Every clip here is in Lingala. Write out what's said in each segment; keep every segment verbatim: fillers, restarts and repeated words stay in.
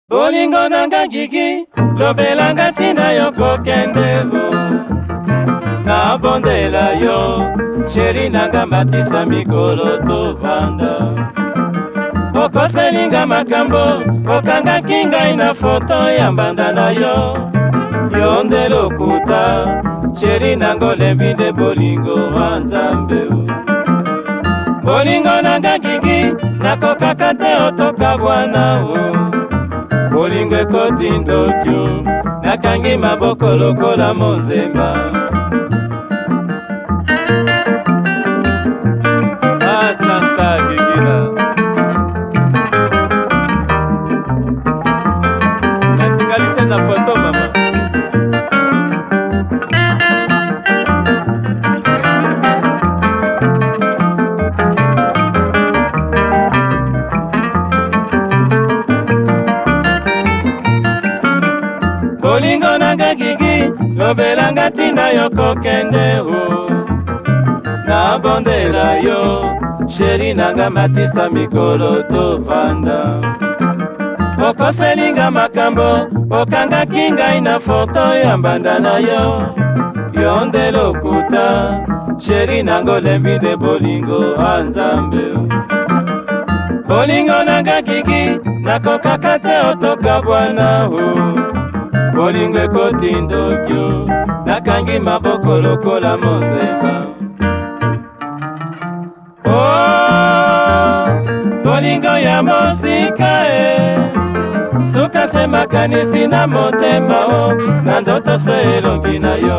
Bolingo nanga gigi, lobelanga tina yo kokendebo. Nabondela yo, sheri nanga matisa mikolo tovanda. Okoselinga makambo, okanga kinga ina foto ya mbanda na yo. Yonde lokuta, sheri nango lembinde bolingo wanzambe. Bolingo nanga gigi, nakokakate otoka bwana o. Bolingo ekoti ndokyo, nakangi maboko lokola monzemba. Ah, Santa Gigira, natingalise na foto mama. Bolingo nanga gigi, lobelanga tina yo kokende o. Nabondela yo, sheri nanga matisa mikolo tovanda. Okoselinga makambo, okanga kinga ina foto ya mbanda na yo. Yonde lokuta, sheri nango lembinde bolingo anzambe. Bolingo nanga gigi, nakokakate otoka bwana o. Bolingo ekoti ndokyo, nakangi maboko lokola monzemba. Oh, bolingo ya mosika e, suka se makanisi na motema o, na ndoto se elongi na yo.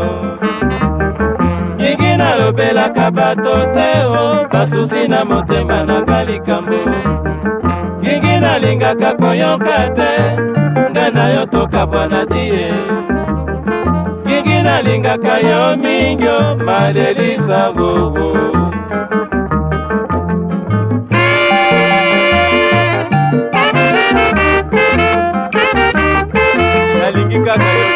Gigi na lobelaka bato te o, basusi na motema na galikambo. Gigi na lingaka koyoka te, nga na yo toka bwana die. Gigi na lingaka yo mingyo, madelisa bobo. Nalingi kaka yo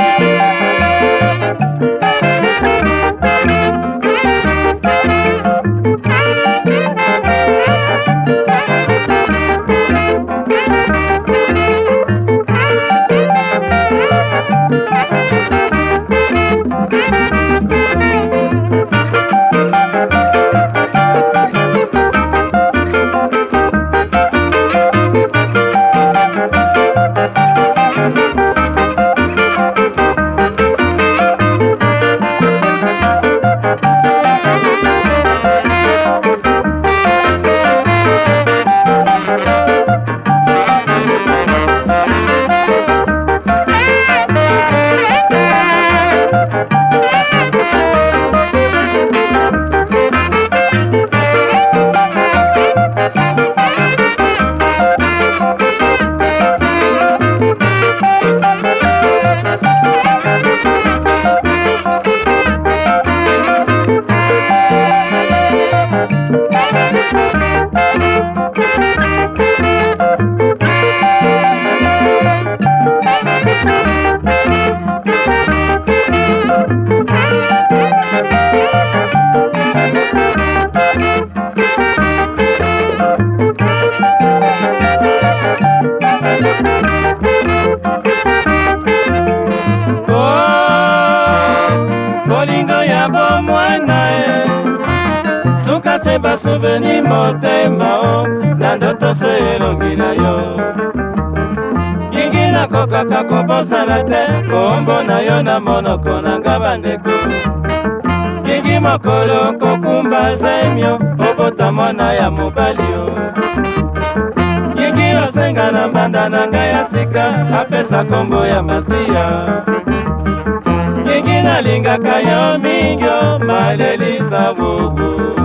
bolingo ya bomwana e, suka se basuveni motema o, na ndoto se elongi na yo. Gigi na kokaka kobosana te, kombo na yo na monoko nanga bandeko. Gigi mokolo kokumba zemyo, obota mwana ya mobali o. Gigi osenga na mbanda nanga ya sika, apesa kombo ya masia. Gigi na lingaka yo mingyo, madelisa bobo.